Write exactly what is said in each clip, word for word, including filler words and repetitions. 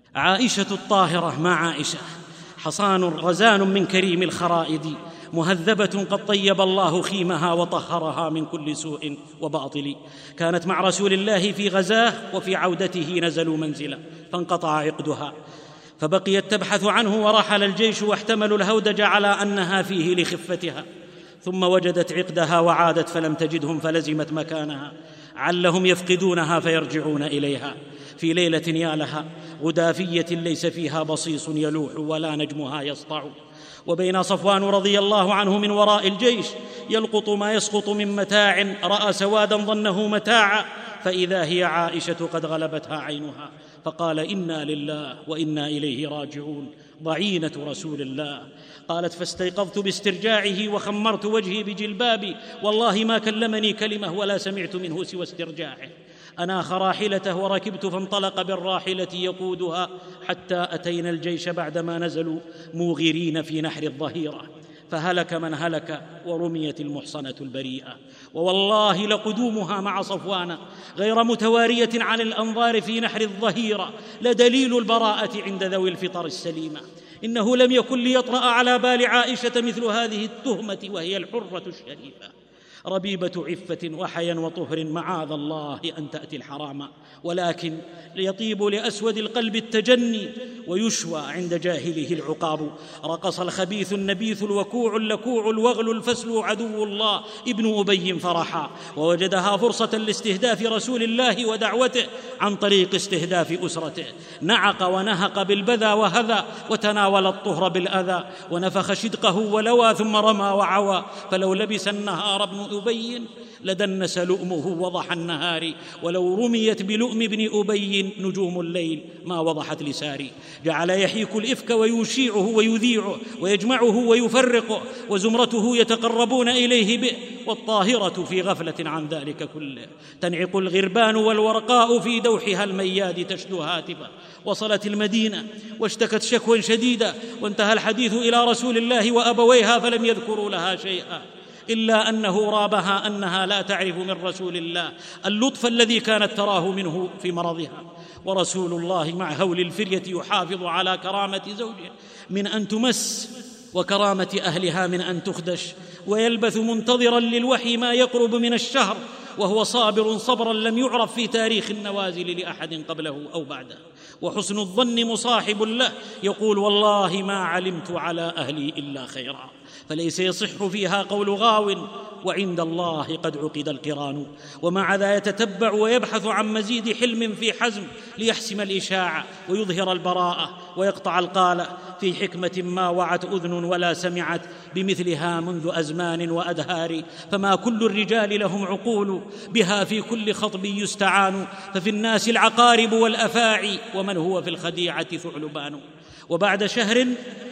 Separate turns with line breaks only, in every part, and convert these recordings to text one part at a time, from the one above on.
عائشة الطاهرة مع عائشة حصان رزان من كريم الخرائد، مهذبة قد طيب الله خيمها وطهرها من كل سوء وباطل. كانت مع رسول الله في غزاه، وفي عودته نزلوا منزلا فانقطع عقدها، فبقيت تبحث عنه، ورحل الجيش واحتملوا الهودج على أنها فيه لخفتها، ثم وجدت عقدها وعادت فلم تجدهم فلزمت مكانها، علهم يفقدونها فيرجعون إليها. في ليلة يا لها غدافية ليس فيها بصيص يلوح ولا نجمها يسطع، وبين صفوان رضي الله عنه من وراء الجيش يلقط ما يسقط من متاع، رأى سوادا ظنه متاعا، فإذا هي عائشة قد غلبتها عينها، فقال: إنا لله وإنا إليه راجعون، ضعينة رسول الله. قالت: فاستيقظت باسترجاعه وخمرت وجهي بجلبابي، والله ما كلمني كلمة ولا سمعت منه سوى استرجاعه. أناخ راحلته وركبت، فانطلق بالراحلة يقودها حتى أتينا الجيش بعدما نزلوا موغرين في نحر الظهيرة، فهلك من هلك ورميت المحصنة البريئة. ووالله لقدومها مع صفوان غير متوارية عن الأنظار في نحر الظهيرة لدليل البراءة عند ذوي الفطر السليمة. إنه لم يكن ليطرأ على بال عائشة مثل هذه التهمة، وهي الحرة الشريفة ربيبة عفة وحيا وطهر، معاذ الله أن تأتي الحرام، ولكن يطيب لأسود القلب التجني ويشوى عند جاهله العقاب. رقص الخبيث النبيث الوكوع اللكوع الوغل الفسل عدو الله ابن أبي فرحا، ووجدها فرصة لاستهداف رسول الله ودعوته عن طريق استهداف أسرته. نعق ونهق بالبذى وهذا، وتناول الطهر بالأذى، ونفخ شدقه ولوى ثم رمى وعوى، فلو لبس النهار ابن أبي لدنس لؤمه وضح النهار، ولو رميت بلؤم ابن أبي نجوم الليل ما وضحت لساري. جعل يحيك الإفك ويشيعه ويذيعه ويجمعه ويفرقه، وزمرته يتقربون إليه به، والطاهرة في غفلة عن ذلك كله. تنعق الغربان والورقاء في دوحها المياد تشدو هاتفا. وصلت المدينة واشتكت شكوى شديدة، وانتهى الحديث إلى رسول الله وأبويها، فلم يذكروا لها شيئا إلا أنه رابها أنها لا تعرف من رسول الله اللطف الذي كانت تراه منه في مرضها. ورسول الله مع هول الفرية يحافظ على كرامة زوجه من أن تمس، وكرامة أهلها من أن تخدش، ويلبث منتظرا للوحي ما يقرب من الشهر، وهو صابر صبرا لم يعرف في تاريخ النوازل لأحد قبله أو بعده. وحسن الظن مصاحب له، يقول: والله ما علمت على أهلي إلا خيرا، فليس يصح فيها قول غاو، وعند الله قد عقد القران. ومع ذا يتتبع ويبحث عن مزيد حلم في حزم ليحسم الإشاعة ويظهر البراءة ويقطع القالة في حكمة ما وعت أذن ولا سمعت بمثلها منذ أزمان وأدهار. فما كل الرجال لهم عقول بها في كل خطب يستعان، ففي الناس العقارب والأفاعي، ومن هو في الخديعة ثعلبان. وبعد شهر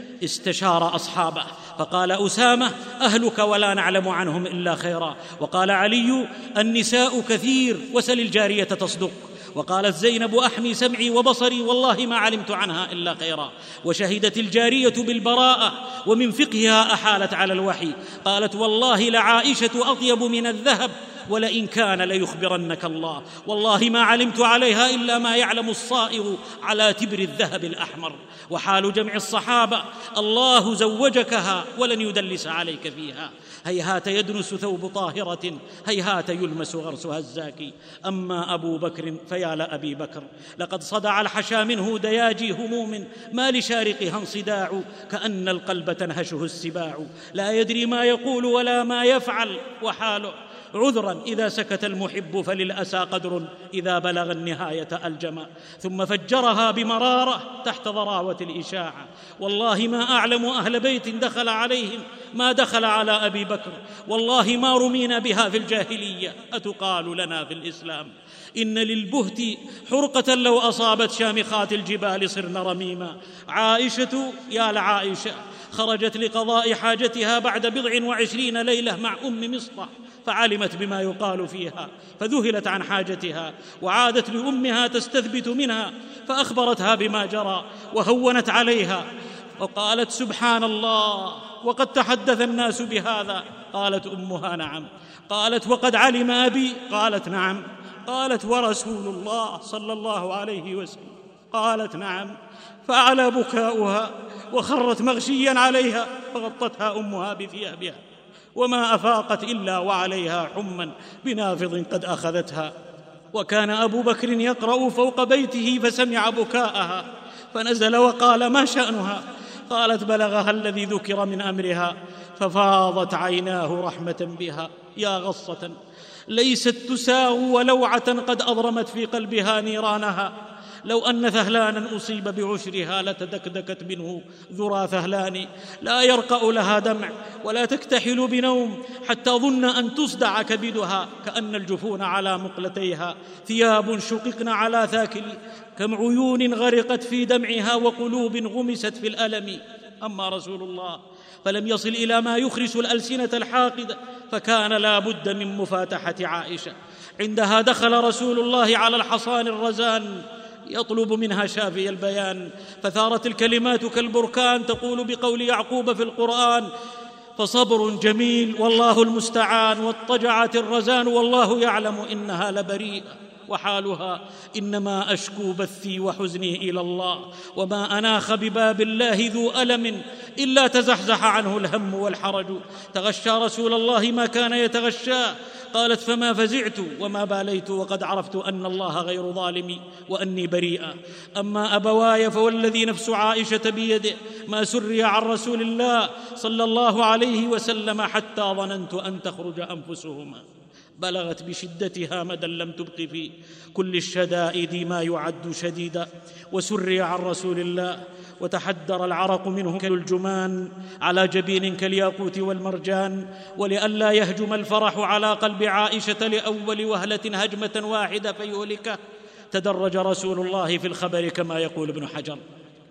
استشار أصحابه فقال أسامة: أهلك ولا نعلم عنهم إلا خيرا. وقال علي: النساء كثير وسل الجارية تصدق. وقالت زينب: أحمي سمعي وبصري والله ما علمت عنها إلا خيرا. وشهدت الجارية بالبراءة ومن فقهها أحالت على الوحي، قالت: والله لعائشة أطيب من الذهب، ولئن كان ليخبرنك الله، والله ما علمت عليها إلا ما يعلم الصائغ على تبر الذهب الأحمر. وحال جمع الصحابة: الله زوجكها ولن يدلس عليك فيها، هيهات يدنس ثوب طاهرة، هيهات يلمس غرسها الزاكي. أما أبو بكر فيا لأبي بكر، لقد صدع الحشا منه دياجي هموم، ما لشارقها انصداع، كأن القلب تنهشه السباع، لا يدري ما يقول ولا ما يفعل، وحاله عذرا إذا سكت المحب، فللأسى قدر إذا بلغ النهاية ألجما. ثم فجرها بمرارة تحت ضراوة الإشاعة: والله ما أعلم أهل بيت دخل عليهم ما دخل على أبي بكر، والله ما رمينا بها في الجاهلية أتقال لنا في الإسلام. إن للبهت حرقة لو أصابت شامخات الجبال صرن رميما. عائشة يا لعائشة خرجت لقضاء حاجتها بعد بضع وعشرين ليلة مع أم مصطح، فعلمت بما يقال فيها فذهلت عن حاجتها، وعادت لأمها تستثبت منها فأخبرتها بما جرى وهونت عليها، وقالت: سبحان الله، وقد تحدث الناس بهذا. قالت أمها: نعم. قالت: وقد علم أبي؟ قالت: نعم. قالت: ورسول الله صلى الله عليه وسلم قالت: نعم. فعلى بكاؤها وخرت مغشيا عليها، فغطتها أمها بثيابها، وما أفاقت إلا وعليها حمى بنافض قد أخذتها. وكان أبو بكر يقرأ فوق بيته فسمع بكاءها، فنزل وقال: ما شأنها؟ قالت: بلغها الذي ذكر من أمرها. ففاضت عيناه رحمة بها. يا غصة ليست تساغ ولوعة قد أضرمت في قلبها نيرانها. لو أن ثهلانا أصيب بعشرها لتدكدكت منه ذرى ثهلان. لا يرقأ لها دمع ولا تكتحل بنوم حتى ظن أن تصدع كبدها، كأن الجفون على مقلتيها ثياب شققن على ثاكل، كم عيون غرقت في دمعها وقلوب غمست في الألم. أما رسول الله فلم يصل إلى ما يخرس الألسنة الحاقدة، فكان لا بد من مفاتحة عائشة. عندها دخل رسول الله على الحصان الرزان يطلب منها شافي البيان، فثارت الكلمات كالبركان تقول بقول يعقوب في القرآن: فصبر جميل والله المستعان. واضطجعت الرزان والله يعلم إنها لبريئة، وحالها: إنما أشكو بثي وحزني إلى الله، وما أناخ بباب الله ذو ألم إلا تزحزح عنه الهم والحرج. تغشى رسول الله ما كان يتغشاه. قالت: فما فزعت وما باليت وقد عرفت أن الله غير ظالمي وأني بريئة. أما أبواي فوالذي نفس عائشة بيده ما سري عن رسول الله صلى الله عليه وسلم حتى ظننت أن تخرج أنفسهما. بلغت بشدتها مدى لم تبق في كل الشدائد ما يعد شديدا. وسري عن رسول الله وتحدر العرق منه كالجمان على جبين كالياقوت والمرجان. ولئلا يهجم الفرح على قلب عائشة لأول وهلة هجمة واحدة فيهلكه، تدرج رسول الله في الخبر كما يقول ابن حجر.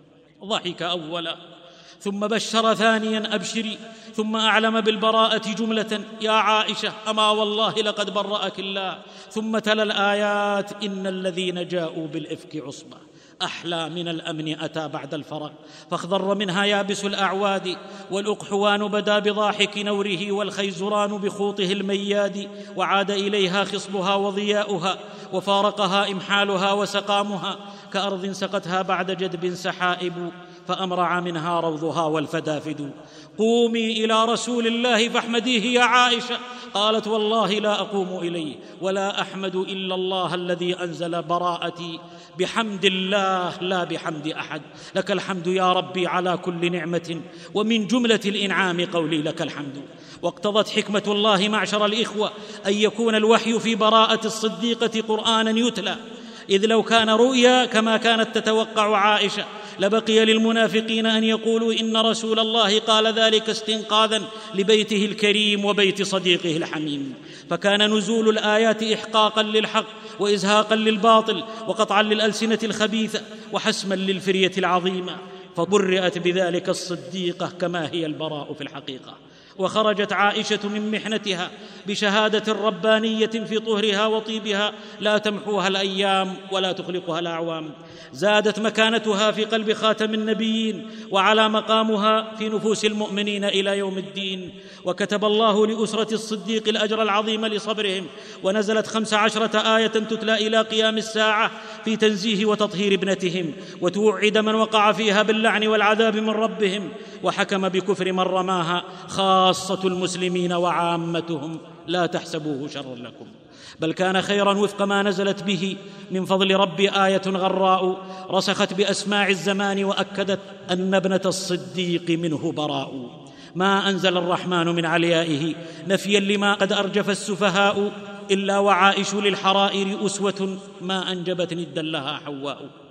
ضحك أولا ثم بشر ثانيا: أبشري، ثم أعلم بالبراءة جملة: يا عائشة أما والله لقد برأك الله. ثم تلا الآيات: إن الذين جاءوا بالإفك عصبة أحلى من الأمن أتى بعد الفرق، فاخضر منها يابس الأعواد، والأقحوان بدا بضاحك نوره، والخيزران بخوطه المياد، وعاد إليها خصبها وضياؤها، وفارقها إمحالها وسقامها، كأرض سقتها بعد جدب سحائب، فأمرع منها روضها والفدافد. قومي إلى رسول الله فاحمديه يا عائشة. قالت: والله لا أقوم إليه ولا أحمد إلا الله الذي أنزل براءتي، بحمد الله لا بحمد أحد. لك الحمد يا ربي على كل نعمة، ومن جملة الإنعام قولي لك الحمد. واقتضت حكمة الله معشر الإخوة أن يكون الوحي في براءة الصديقة قرآنا يتلى، إذ لو كان رؤيا كما كانت تتوقع عائشة لبقي للمنافقين أن يقولوا إن رسول الله قال ذلك استنقاذا لبيته الكريم وبيت صديقه الحميم. فكان نزول الآيات إحقاقا للحق وإزهاقا للباطل وقطعا للألسنة الخبيثة وحسما للفرية العظيمة، فبرئت بذلك الصديقة كما هي البراء في الحقيقة. وخرجت عائشة من محنتها بشهادة ربانية في طهرها وطيبها لا تمحوها الأيام ولا تخلقها الأعوام. زادت مكانتها في قلب خاتم النبيين وعلى مقامها في نفوس المؤمنين إلى يوم الدين. وكتب الله لأسرة الصديق الأجر العظيم لصبرهم، ونزلت خمس عشرة آية تتلى إلى قيام الساعة في تنزيه وتطهير ابنتهم، وتوعد من وقع فيها باللعن والعذاب من ربهم، وحكم بكفر من رماها، خاصة المسلمين وعامتهم. لا تحسبوه شرا لكم، بل كان خيرا وفق ما نزلت به من فضل ربي آية غراء رسخت بأسماع الزمان وأكدت أن ابنة الصديق منه براء. ما أنزل الرحمن من عليائه نفيا لما قد أرجف السفهاء، إلا وعائش للحرائر أسوة ما أنجبت ندا لها حواء.